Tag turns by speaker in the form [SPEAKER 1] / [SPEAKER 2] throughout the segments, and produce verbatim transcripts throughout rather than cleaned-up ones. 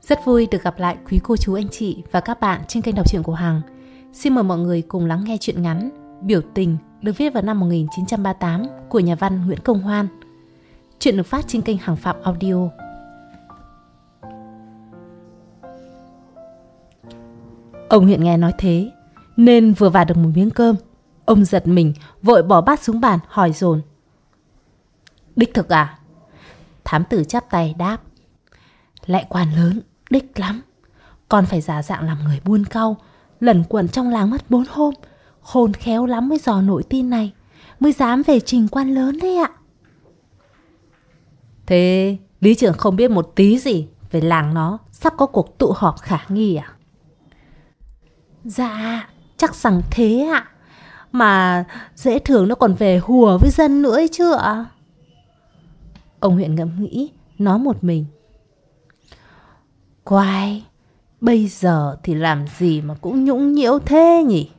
[SPEAKER 1] Rất vui được gặp lại quý cô chú anh chị và các bạn trên kênh đọc truyện của Hằng. Xin mời mọi người cùng lắng nghe truyện ngắn Biểu Tình được viết vào năm một nghìn chín trăm ba mươi tám của nhà văn Nguyễn Công Hoan. Truyện được phát trên kênh Hằng Phạm Audio. Ông Huyện nghe nói thế nên vừa vả được một miếng cơm, ông giật mình vội bỏ bát xuống bàn hỏi dồn: "Đích thực à?" Thám tử chắp tay đáp: "Lại quan lớn, đích lắm. Con phải giả dạng làm người buôn cau, lẩn quẩn trong làng mất bốn hôm, khôn khéo lắm mới dò nổi tin này, mới dám về trình quan lớn đấy ạ." "Thế lý trưởng không biết một tí gì về làng nó sắp có cuộc tụ họp khả nghi à?" "Dạ, chắc rằng thế ạ. Mà dễ thường nó còn về hùa với dân nữa ấy chứ ạ." Ông Huyện ngẫm nghĩ, nói một mình: "Quái, bây giờ thì làm gì mà cũng nhũng nhiễu thế nhỉ?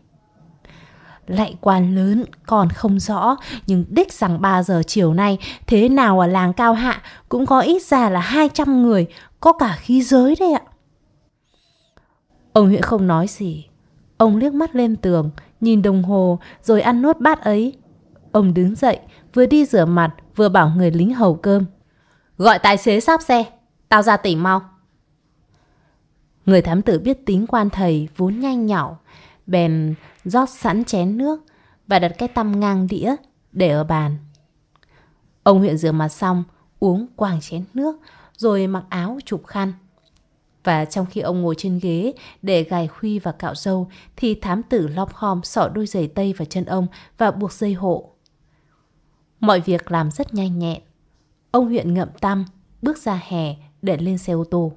[SPEAKER 1] Lại quan lớn còn không rõ, nhưng đích rằng ba giờ chiều nay thế nào ở làng Cao Hạ cũng có ít ra là hai trăm người, có cả khí giới đấy ạ." Ông Huyện không nói gì. Ông liếc mắt lên tường, nhìn đồng hồ rồi ăn nốt bát ấy. Ông đứng dậy, vừa đi rửa mặt vừa bảo người lính hầu cơm: "Gọi tài xế xáp xe, tao ra tỉnh mau." Người thám tử biết tính quan thầy vốn nhanh nhảu, bèn rót sẵn chén nước và đặt cái tăm ngang đĩa để ở bàn. Ông Huyện rửa mặt xong, uống quàng chén nước rồi mặc áo chụp khăn. Và trong khi ông ngồi trên ghế để gài khuy và cạo râu thì thám tử lom khom xỏ đôi giày tây vào chân ông và buộc dây hộ. Mọi việc làm rất nhanh nhẹn. Ông Huyện ngậm tăm, bước ra hè để lên xe ô tô.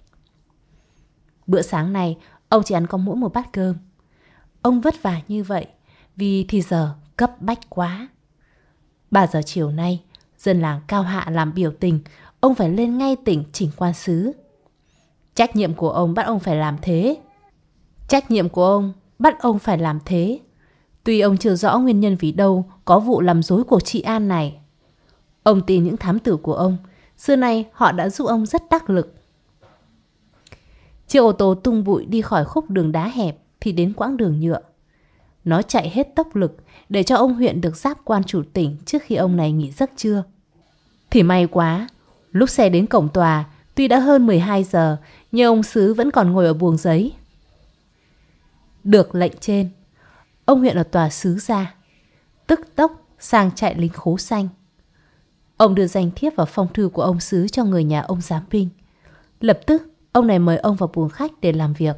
[SPEAKER 1] Bữa sáng này ông chỉ ăn có mỗi một bát cơm. Ông vất vả như vậy vì thì giờ cấp bách quá. Ba giờ chiều nay dân làng Cao Hạ làm biểu tình, ông phải lên ngay tỉnh chỉnh quan xứ. Trách nhiệm của ông bắt ông phải làm thế. Trách nhiệm của ông bắt ông phải làm thế. Tuy ông chưa rõ nguyên nhân vì đâu có vụ làm dối của chị An này. Ông tin những thám tử của ông, xưa nay họ đã giúp ông rất đắc lực. Chiếc ô tô tung bụi đi khỏi khúc đường đá hẹp thì đến quãng đường nhựa. Nó chạy hết tốc lực để cho ông Huyện được giáp quan chủ tỉnh trước khi ông này nghỉ giấc trưa. Thì may quá, lúc xe đến cổng tòa, tuy đã hơn mười hai giờ, nhưng ông Sứ vẫn còn ngồi ở buồng giấy. Được lệnh trên, ông Huyện ở tòa Sứ ra, tức tốc sang chạy lính khố xanh. Ông đưa danh thiếp vào phong thư của ông Sứ cho người nhà ông Giám Binh. Lập tức, ông này mời ông vào buồng khách để làm việc.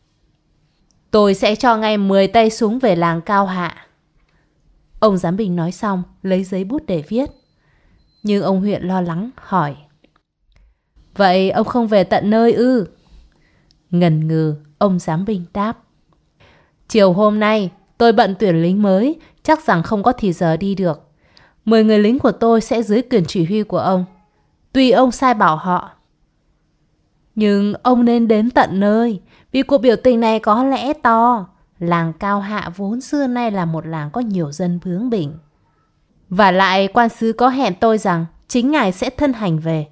[SPEAKER 1] "Tôi sẽ cho ngay mười tay súng về làng Cao Hạ." Ông Giám Binh nói xong, lấy giấy bút để viết. Nhưng ông Huyện lo lắng hỏi: "Vậy ông không về tận nơi ư?" Ngần ngừ, ông Giám Binh đáp: "Chiều hôm nay tôi bận tuyển lính mới, chắc rằng không có thì giờ đi được. Mười người lính của tôi sẽ dưới quyền chỉ huy của ông, tùy ông sai bảo họ. Nhưng ông nên đến tận nơi, vì cuộc biểu tình này có lẽ to. Làng Cao Hạ vốn xưa nay là một làng có nhiều dân bướng bỉnh. Và lại quan sứ có hẹn tôi rằng chính ngài sẽ thân hành về."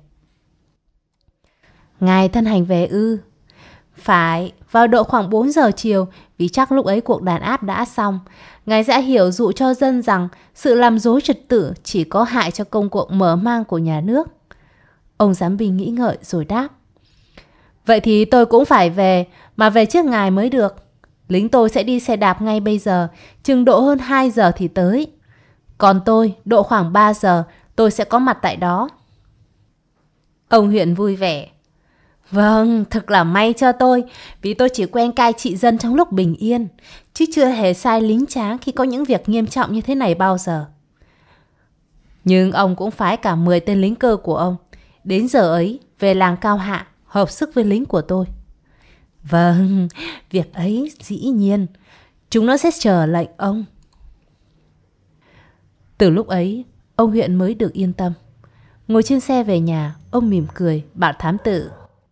[SPEAKER 1] "Ngài thân hành về ư?" "Phải, vào độ khoảng bốn giờ chiều, vì chắc lúc ấy cuộc đàn áp đã xong. Ngài sẽ hiểu dụ cho dân rằng sự làm dối trật tự chỉ có hại cho công cuộc mở mang của nhà nước." Ông Giám Binh nghĩ ngợi rồi đáp: "Vậy thì tôi cũng phải về, mà về trước ngài mới được. Lính tôi sẽ đi xe đạp ngay bây giờ, chừng độ hơn hai giờ thì tới. Còn tôi, độ khoảng ba giờ, tôi sẽ có mặt tại đó." Ông Huyện vui vẻ: "Vâng, thật là may cho tôi, vì tôi chỉ quen cai trị dân trong lúc bình yên, chứ chưa hề sai lính tráng khi có những việc nghiêm trọng như thế này bao giờ. Nhưng ông cũng phái cả mười tên lính cơ của ông, đến giờ ấy về làng Cao Hạ hợp sức với lính của tôi." "Vâng, việc ấy dĩ nhiên, chúng nó sẽ chờ lệnh ông." Từ lúc ấy, ông Huyện mới được yên tâm. Ngồi trên xe về nhà, ông mỉm cười bảo thám tử: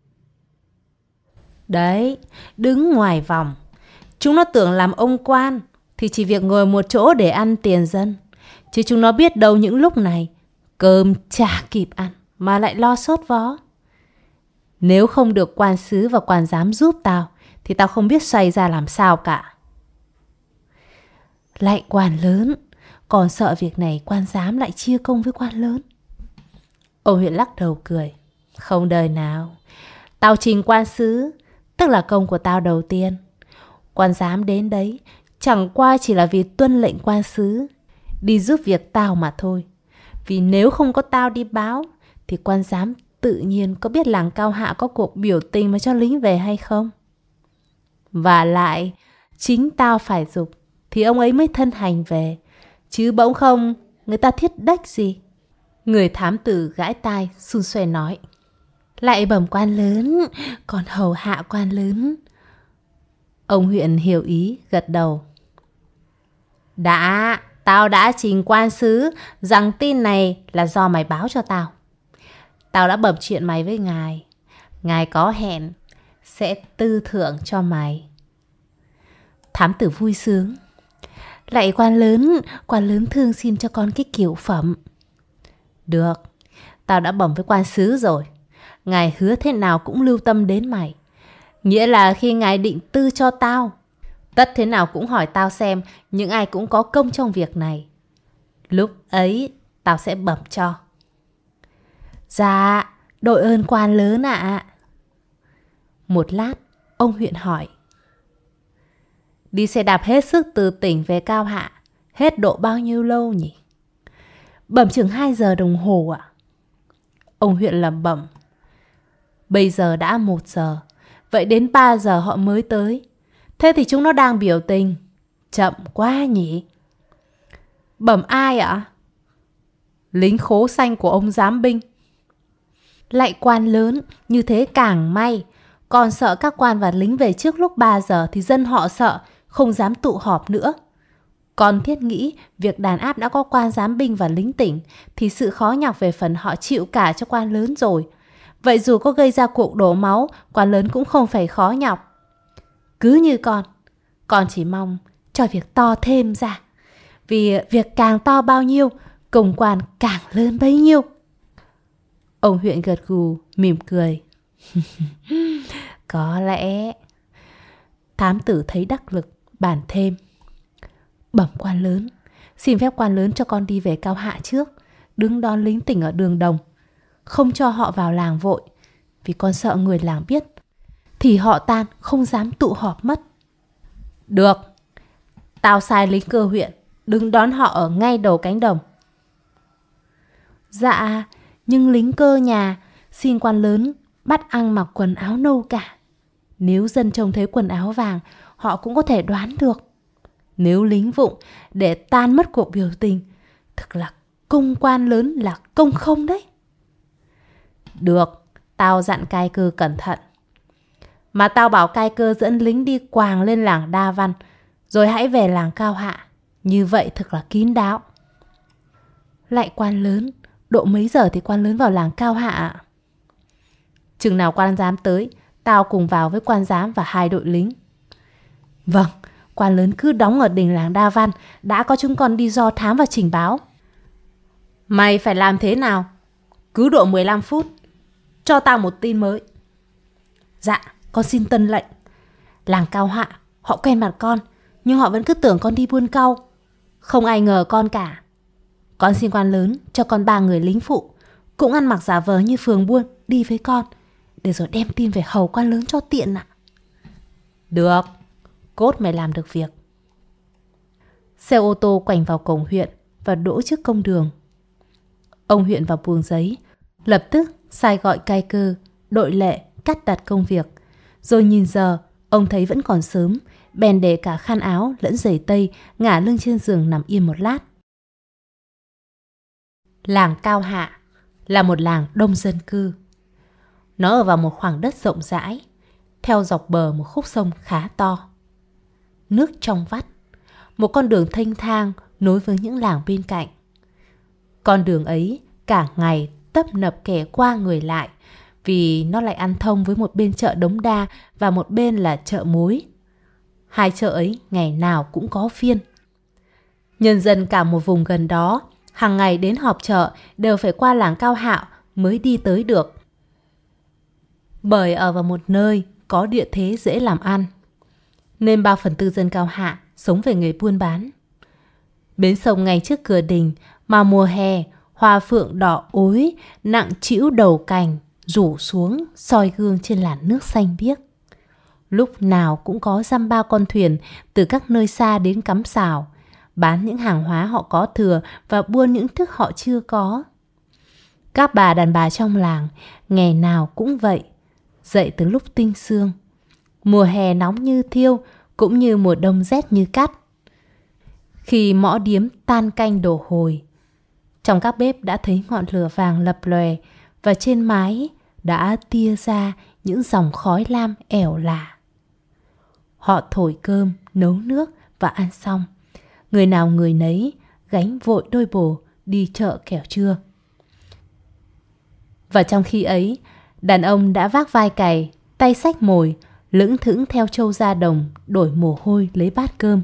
[SPEAKER 1] "Đấy, đứng ngoài vòng. Chúng nó tưởng làm ông quan thì chỉ việc ngồi một chỗ để ăn tiền dân. Chứ chúng nó biết đâu những lúc này cơm chả kịp ăn mà lại lo sốt vó. Nếu không được quan sứ và quan giám giúp tao thì tao không biết xoay ra làm sao cả. Lạy quan lớn, còn sợ việc này quan giám lại chia công với quan lớn. Ông huyện lắc đầu cười. Không đời nào. Tao trình quan sứ, tức là công của tao đầu tiên. Quan giám đến đấy chẳng qua chỉ là vì tuân lệnh quan sứ, đi giúp việc tao mà thôi. Vì nếu không có tao đi báo thì quan giám tự nhiên có biết làng Cao Hạ có cuộc biểu tình mà cho lính về hay không. Và lại chính tao phải giục thì ông ấy mới thân hành về, chứ bỗng không người ta thiết đách gì. Người thám tử gãi tai xun xoe nói. Lại bẩm quan lớn, còn hầu hạ quan lớn. Ông huyện hiểu ý gật đầu. Đã, tao đã trình quan sứ rằng tin này là do mày báo cho tao. Tao đã bẩm chuyện mày với ngài. Ngài có hẹn sẽ tư thưởng cho mày. Thám tử vui sướng. Lạy quan lớn, quan lớn thương xin cho con cái kiểu phẩm. Được, tao đã bẩm với quan sứ rồi. Ngài hứa thế nào cũng lưu tâm đến mày. Nghĩa là khi ngài định tư cho tao, tất thế nào cũng hỏi tao xem những ai cũng có công trong việc này. Lúc ấy tao sẽ bẩm cho. Dạ, đội ơn quan lớn ạ. À. Một lát, ông huyện hỏi. Đi xe đạp hết sức từ tỉnh về Cao Hạ, hết độ bao nhiêu lâu nhỉ? Bẩm chừng hai giờ đồng hồ ạ. À? Ông huyện lẩm bẩm. Bây giờ đã một giờ, vậy đến ba giờ họ mới tới. Thế thì chúng nó đang biểu tình. Chậm quá nhỉ? Bẩm ai ạ? À? Lính khố xanh của ông giám binh. Lạy quan lớn, như thế càng may. Còn sợ các quan và lính về trước lúc ba giờ thì dân họ sợ, không dám tụ họp nữa. Con thiết nghĩ việc đàn áp đã có quan giám binh và lính tỉnh thì sự khó nhọc về phần họ chịu cả cho quan lớn rồi. Vậy dù có gây ra cuộc đổ máu, quan lớn cũng không phải khó nhọc. Cứ như con, con chỉ mong cho việc to thêm ra. Vì việc càng to bao nhiêu, công quan càng lớn bấy nhiêu. Ông huyện gật gù, mỉm cười. Có lẽ. Thám tử thấy đắc lực, bàn thêm. Bẩm quan lớn, xin phép quan lớn cho con đi về Cao Hạ trước, đứng đón lính tỉnh ở đường đồng. Không cho họ vào làng vội, vì con sợ người làng biết thì họ tan không dám tụ họp mất. Được, tao sai lính cơ huyện đứng đón họ ở ngay đầu cánh đồng. Dạ, nhưng lính cơ nhà xin quan lớn bắt ăn mặc quần áo nâu cả. Nếu dân trông thấy quần áo vàng, họ cũng có thể đoán được. Nếu lính vụng để tan mất cuộc biểu tình, thực là công quan lớn là công không đấy. Được, tao dặn cai cơ cẩn thận. Mà tao bảo cai cơ dẫn lính đi quàng lên làng Đa Văn, rồi hãy về làng Cao Hạ. Như vậy thật là kín đáo. Lại quan lớn, độ mấy giờ thì quan lớn vào làng Cao Hạ? Chừng nào quan giám tới, tao cùng vào với quan giám và hai đội lính. Vâng, quan lớn cứ đóng ở đình làng Đa Văn, đã có chúng con đi do thám và trình báo. Mày phải làm thế nào? Cứ độ mười lăm phút, cho tao một tin mới. Dạ, con xin tuân lệnh. Làng Cao Hạ, họ quen mặt con, nhưng họ vẫn cứ tưởng con đi buôn cau. Không ai ngờ con cả. Con xin quan lớn cho con ba người lính phụ, cũng ăn mặc giả vờ như phường buôn, đi với con, để rồi đem tin về hầu quan lớn cho tiện ạ. Được, cốt mày làm được việc. Xe ô tô quành vào cổng huyện và đỗ trước công đường. Ông huyện vào buồng giấy, lập tức sai gọi cai cơ, đội lệ cắt đặt công việc. Rồi nhìn giờ, ông thấy vẫn còn sớm, bèn để cả khăn áo lẫn giày tây, ngả lưng trên giường nằm yên một lát. Làng Cao Hạ là một làng đông dân cư. Nó ở vào một khoảng đất rộng rãi, theo dọc bờ một khúc sông khá to. Nước trong vắt, một con đường thênh thang nối với những làng bên cạnh. Con đường ấy cả ngày tấp nập kẻ qua người lại, vì nó lại ăn thông với một bên chợ Đống Đa và một bên là chợ Mối. Hai chợ ấy ngày nào cũng có phiên. Nhân dân cả một vùng gần đó hàng ngày đến họp chợ đều phải qua làng Cao Hạ mới đi tới được. Bởi ở vào một nơi có địa thế dễ làm ăn, nên ba phần tư dân Cao Hạ sống về nghề buôn bán. Bến sông ngay trước cửa đình mà mùa hè, hoa phượng đỏ ối nặng trĩu đầu cành rủ xuống soi gương trên làn nước xanh biếc. Lúc nào cũng có dăm ba con thuyền từ các nơi xa đến cắm xào, bán những hàng hóa họ có thừa và buôn những thức họ chưa có. Các bà đàn bà trong làng ngày nào cũng vậy, dậy từ lúc tinh sương. Mùa hè nóng như thiêu, cũng như mùa đông rét như cắt. Khi mõ điếm tan canh đổ hồi, trong các bếp đã thấy ngọn lửa vàng lập lòe, và trên mái đã tia ra những dòng khói lam ẻo lả. Họ thổi cơm, nấu nước và ăn xong, người nào người nấy gánh vội đôi bồ đi chợ kẻo trưa. Và trong khi ấy, đàn ông đã vác vai cày, tay xách mồi, lững thững theo trâu ra đồng đổi mồ hôi lấy bát cơm.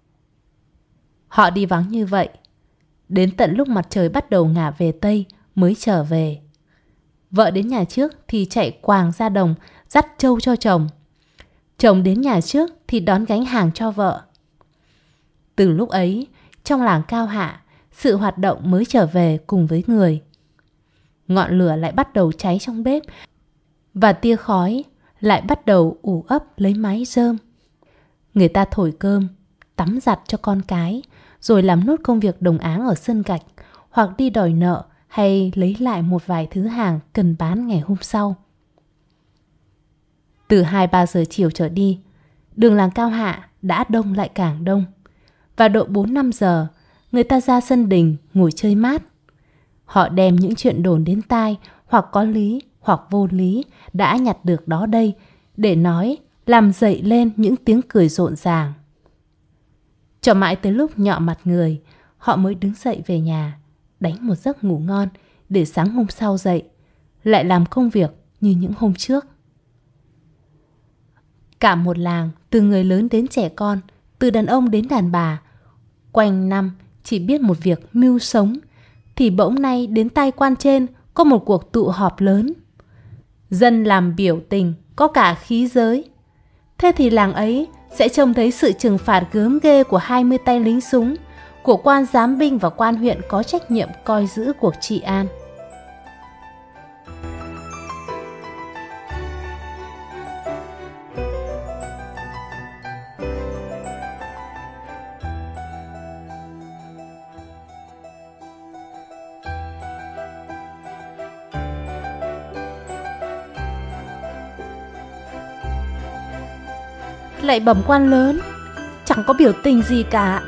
[SPEAKER 1] Họ đi vắng như vậy, đến tận lúc mặt trời bắt đầu ngả về Tây mới trở về. Vợ đến nhà trước thì chạy quàng ra đồng dắt trâu cho chồng. Chồng đến nhà trước thì đón gánh hàng cho vợ. Từ lúc ấy, trong làng Cao Hạ, sự hoạt động mới trở về cùng với người. Ngọn lửa lại bắt đầu cháy trong bếp, và tia khói lại bắt đầu ủ ấp lấy mái rơm. Người ta thổi cơm, tắm giặt cho con cái, rồi làm nốt công việc đồng áng ở sân gạch, hoặc đi đòi nợ hay lấy lại một vài thứ hàng cần bán ngày hôm sau. Từ hai ba giờ chiều trở đi, đường làng Cao Hạ đã đông lại càng đông. Và độ bốn năm giờ, người ta ra sân đình ngồi chơi mát. Họ đem những chuyện đồn đến tai, hoặc có lý hoặc vô lý, đã nhặt được đó đây, để nói, làm dậy lên những tiếng cười rộn ràng. Cho mãi tới lúc nhọ mặt người, họ mới đứng dậy về nhà, đánh một giấc ngủ ngon, để sáng hôm sau dậy, lại làm công việc như những hôm trước. Cả một làng, từ người lớn đến trẻ con, từ đàn ông đến đàn bà, quanh năm chỉ biết một việc mưu sống, thì bỗng nay đến tay quan trên có một cuộc tụ họp lớn. Dân làm biểu tình, có cả khí giới. Thế thì làng ấy sẽ trông thấy sự trừng phạt gớm ghê của hai mươi tay lính súng, của quan giám binh và quan huyện có trách nhiệm coi giữ cuộc trị an. Lại bẩm quan lớn, chẳng có biểu tình gì cả.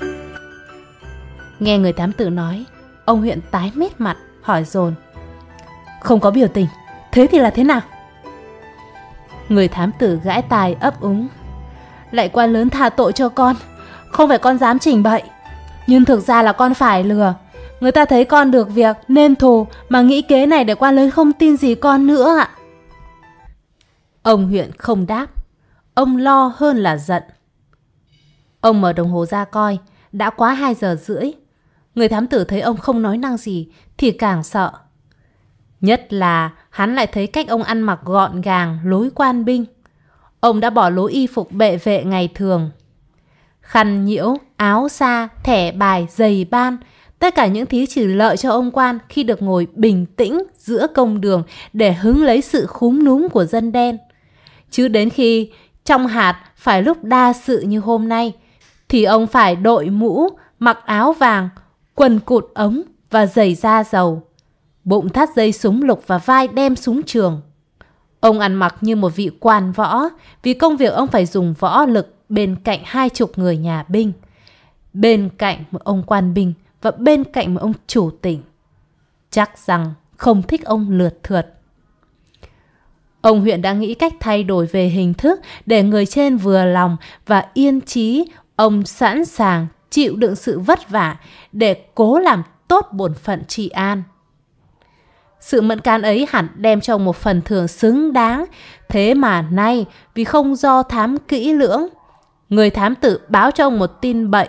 [SPEAKER 1] Nghe người thám tử nói, ông huyện tái mét mặt, hỏi dồn: Không có biểu tình, thế thì là thế nào? Người thám tử gãi tai ấp úng: Lại quan lớn tha tội cho con, không phải con dám trình bậy, nhưng thực ra là con phải lừa. Người ta thấy con được việc nên thù, mà nghĩ kế này để quan lớn không tin gì con nữa ạ. Ông huyện không đáp. Ông lo hơn là giận. Ông mở đồng hồ ra coi, đã quá hai giờ rưỡi. Người thám tử thấy ông không nói năng gì thì càng sợ. Nhất là hắn lại thấy cách ông ăn mặc gọn gàng, lối quan binh. Ông đã bỏ lối y phục bệ vệ ngày thường. Khăn nhiễu, áo sa, thẻ bài, giày ban, tất cả những thứ chỉ lợi cho ông quan khi được ngồi bình tĩnh giữa công đường để hứng lấy sự khúm núm của dân đen. Chứ đến khi trong hạt phải lúc đa sự như hôm nay, thì ông phải đội mũ, mặc áo vàng, quần cụt ống và giày da dầu, bụng thắt dây súng lục và vai đem súng trường. Ông ăn mặc như một vị quan võ, vì công việc ông phải dùng võ lực bên cạnh hai chục người nhà binh, bên cạnh một ông quan binh và bên cạnh một ông chủ tỉnh. Chắc rằng không thích ông lượt thượt. Ông huyện đã nghĩ cách thay đổi về hình thức để người trên vừa lòng và yên chí. Ông sẵn sàng chịu đựng sự vất vả để cố làm tốt bổn phận trị an. Sự mẫn cán ấy hẳn đem cho ông một phần thưởng xứng đáng. Thế mà nay vì không do thám kỹ lưỡng, người thám tử báo cho ông một tin bậy.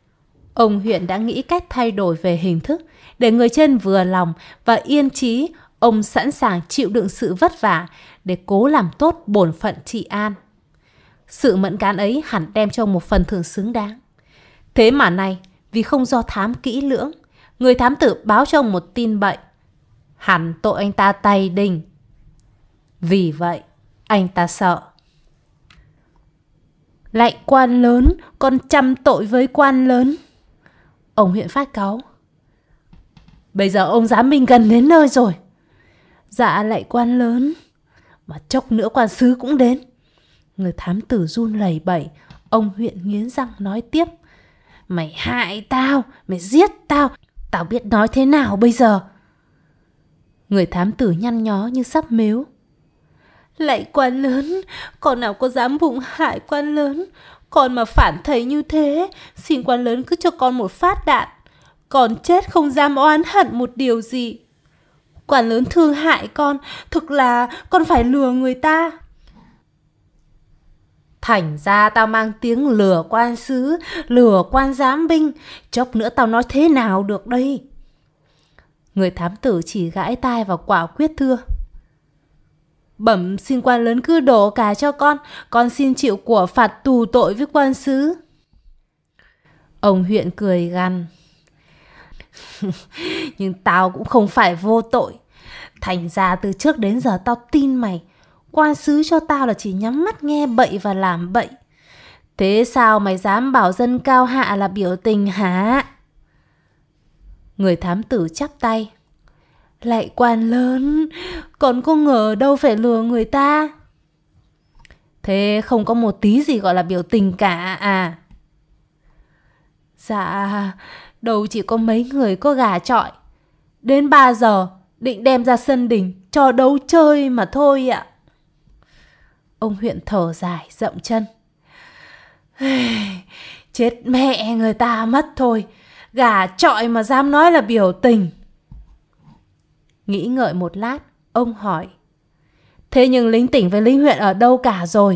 [SPEAKER 1] Ông huyện đã nghĩ cách thay đổi về hình thức để người trên vừa lòng và yên chí. Ông sẵn sàng chịu đựng sự vất vả để cố làm tốt bổn phận trị an. Sự mẫn cán ấy hẳn đem cho một phần thưởng xứng đáng. Thế mà nay, vì không do thám kỹ lưỡng, người thám tử báo cho ông một tin bậy, hẳn tội anh ta tày đình. Vì vậy, anh ta sợ. Lạy quan lớn, con trăm tội với quan lớn. Ông huyện phát cáu. Bây giờ ông giám minh gần đến nơi rồi. Dạ lạy quan lớn. Mà chốc nữa quan sứ cũng đến. Người thám tử run lẩy bẩy. Ông huyện nghiến răng nói tiếp. Mày hại tao, mày giết tao, tao biết nói thế nào bây giờ. Người thám tử nhăn nhó như sắp mếu. Lạy quan lớn, con nào có dám bụng hại quan lớn. Con mà phản thầy như thế, xin quan lớn cứ cho con một phát đạn. Con chết không dám oán hận một điều gì. Quan lớn thương hại con, thực là con phải lừa người ta. Thành ra tao mang tiếng lừa quan sứ, lừa quan giám binh. Chốc nữa tao nói thế nào được đây? Người thám tử chỉ gãi tai và quả quyết thưa. Bẩm xin quan lớn cứ đổ cả cho con. Con xin chịu của phạt tù tội với quan sứ. Ông huyện cười gằn. Nhưng tao cũng không phải vô tội. Thành ra từ trước đến giờ tao tin mày. Quan sứ cho tao là chỉ nhắm mắt nghe bậy và làm bậy. Thế sao mày dám bảo dân Cao Hạ là biểu tình hả? Người thám tử chắp tay. Lạy quan lớn, còn có ngờ đâu phải lừa người ta. Thế không có một tí gì gọi là biểu tình cả à? Dạ, đâu chỉ có mấy người có gà chọi. Đến ba giờ định đem ra sân đình cho đấu chơi mà thôi ạ. Ông huyện thở dài dậm chân. Chết mẹ người ta mất thôi. Gà chọi mà dám nói là biểu tình. Nghĩ ngợi một lát, ông hỏi. Thế nhưng lính tỉnh với lính huyện ở đâu cả rồi?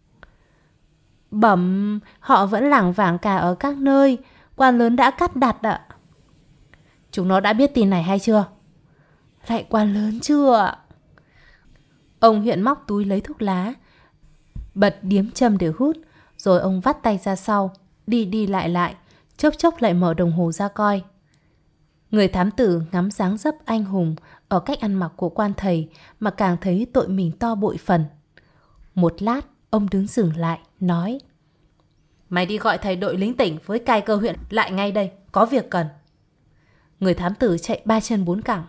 [SPEAKER 1] Bẩm, họ vẫn lảng vảng cả ở các nơi. Quan lớn đã cắt đặt ạ. Chúng nó đã biết tin này hay chưa? Lại quan lớn chưa ạ? Ông huyện móc túi lấy thuốc lá, bật điếm châm để hút. Rồi ông vắt tay ra sau, đi đi lại lại, chốc chốc lại mở đồng hồ ra coi. Người thám tử ngắm dáng dấp anh hùng ở cách ăn mặc của quan thầy mà càng thấy tội mình to bội phần. Một lát, ông đứng dừng lại, nói. Mày đi gọi thầy đội lính tỉnh với cai cơ huyện lại ngay đây, có việc cần. Người thám tử chạy ba chân bốn cẳng.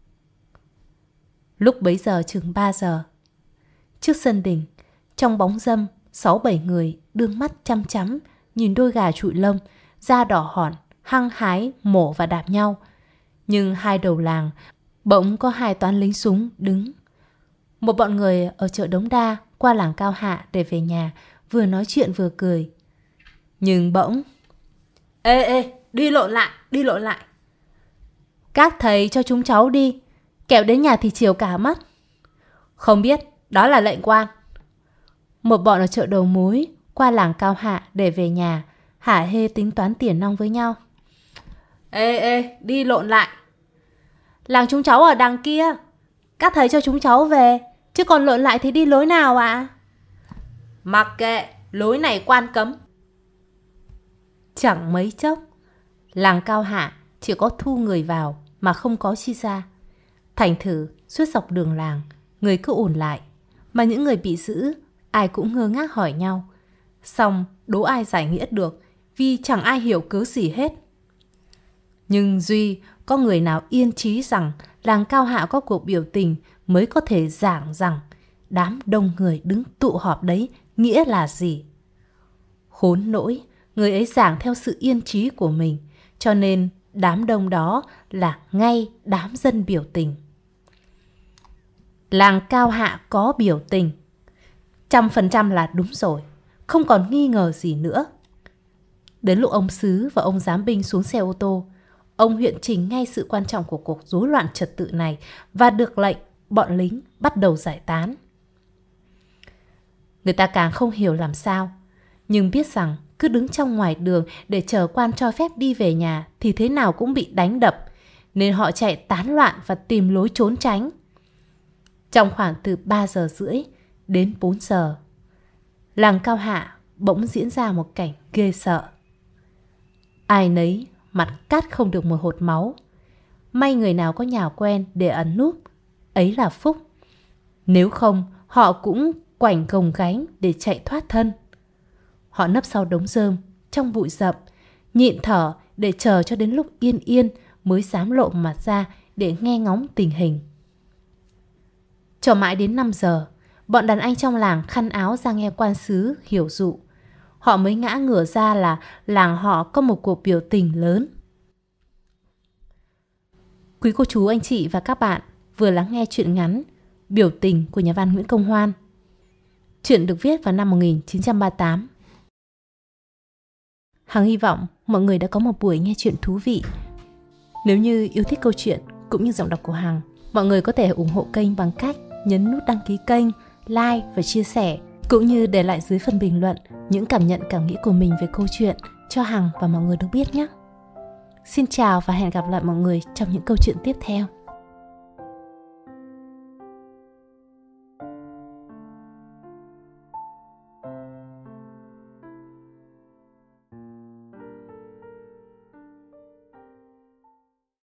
[SPEAKER 1] Lúc bấy giờ chừng ba giờ. Trước sân đình, trong bóng râm, sáu bảy người đương mắt chăm chăm nhìn đôi gà trụi lông, da đỏ hòn, hăng hái mổ và đạp nhau. Nhưng hai đầu làng bỗng có hai toán lính súng đứng. Một bọn người ở chợ Đống Đa qua làng Cao Hạ để về nhà, vừa nói chuyện vừa cười. Nhưng bỗng Ê ê, đi lộn lại, đi lộn lại. Các thầy cho chúng cháu đi, kẻo đến nhà thì chiều cả mất. Không biết, đó là lệnh quan. Một bọn ở chợ đầu mối qua làng Cao Hạ để về nhà, hả hê tính toán tiền nong với nhau. Ê ê, đi lộn lại. Làng chúng cháu ở đằng kia, các thầy cho chúng cháu về, chứ còn lộn lại thì đi lối nào ạ? À? Mặc kệ, lối này quan cấm. Chẳng mấy chốc, làng Cao Hạ chỉ có thu người vào mà không có chi ra. Thành thử suốt dọc đường làng, người cứ ùn lại, mà những người bị giữ ai cũng ngơ ngác hỏi nhau. Xong đố ai giải nghĩa được, vì chẳng ai hiểu cớ gì hết. Nhưng duy có người nào yên chí rằng làng Cao Hạ có cuộc biểu tình mới có thể giảng rằng đám đông người đứng tụ họp đấy nghĩa là gì. Khốn nỗi, người ấy giảng theo sự yên trí của mình, cho nên đám đông đó là ngay đám dân biểu tình. Làng Cao Hạ có biểu tình, trăm phần trăm là đúng rồi, không còn nghi ngờ gì nữa. Đến lúc ông Sứ và ông Giám binh xuống xe ô tô, ông huyện trình ngay sự quan trọng của cuộc rối loạn trật tự này và được lệnh bọn lính bắt đầu giải tán. Người ta càng không hiểu làm sao, nhưng biết rằng cứ đứng trong ngoài đường để chờ quan cho phép đi về nhà thì thế nào cũng bị đánh đập, nên họ chạy tán loạn và tìm lối trốn tránh. Trong khoảng từ ba giờ rưỡi đến bốn giờ, làng Cao Hạ bỗng diễn ra một cảnh ghê sợ. Ai nấy mặt cắt không được một hột máu. May người nào có nhà quen để ẩn núp, ấy là phúc. Nếu không, họ cũng quảnh gồng gánh để chạy thoát thân. Họ nấp sau đống rơm, trong bụi rậm, nhịn thở để chờ cho đến lúc yên yên mới dám lộ mặt ra để nghe ngóng tình hình. Cho mãi đến năm giờ, bọn đàn anh trong làng khăn áo ra nghe quan xứ hiểu dụ. Họ mới ngã ngửa ra là làng họ có một cuộc biểu tình lớn. Quý cô chú, anh chị và các bạn vừa lắng nghe truyện ngắn Biểu tình của nhà văn Nguyễn Công Hoan. Truyện được viết vào năm một nghìn chín trăm ba mươi tám. Hằng hy vọng mọi người đã có một buổi nghe truyện thú vị. Nếu như yêu thích câu chuyện cũng như giọng đọc của Hằng, mọi người có thể ủng hộ kênh bằng cách nhấn nút đăng ký kênh, like và chia sẻ, cũng như để lại dưới phần bình luận những cảm nhận cảm nghĩ của mình về câu chuyện cho Hằng và mọi người được biết nhé. Xin chào và hẹn gặp lại mọi người trong những câu chuyện tiếp theo.